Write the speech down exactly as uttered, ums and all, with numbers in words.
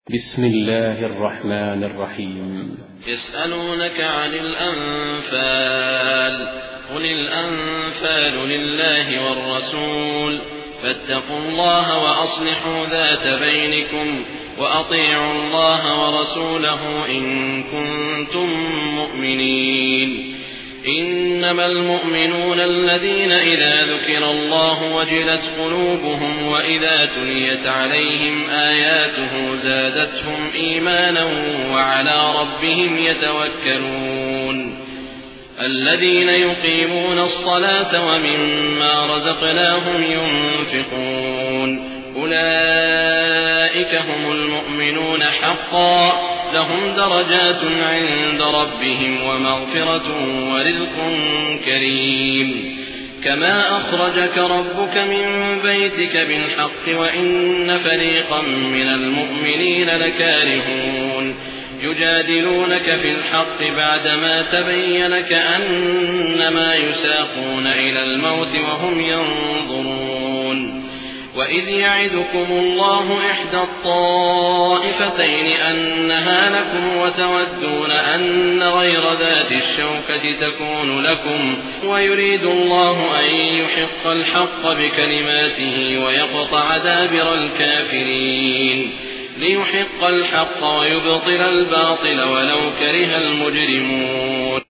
بسم الله الرحمن الرحيم. يسألونك عن الأنفال قل الأنفال لله والرسول فاتقوا الله وأصلحوا ذات بينكم وأطيعوا الله ورسوله إن كنتم مؤمنين. إنما المؤمنون الذين إذا ذكر الله وجلت قلوبهم وإذا تليت عليهم آياته زادتهم إيمانا وعلى ربهم يتوكلون. الذين يقيمون الصلاة ومما رزقناهم ينفقون أولئك هم المؤمنون حقا لهم درجات عند ربهم ومغفرة ورزق كريم. كما أخرجك ربك من بيتك بالحق وإن فريقا من المؤمنين لكارهون يجادلونك في الحق بعدما تبين كأنما يساقون إلى الموت وهم ينظرون. وإذ يعدكم الله إحدى الطائفتين أنها لكم وتودون أن غير ذات الشوكة تكون لكم ويريد الله أن يحق الحق بكلماته ويقطع دابر الكافرين ليحق الحق ويبطل الباطل ولو كره المجرمون.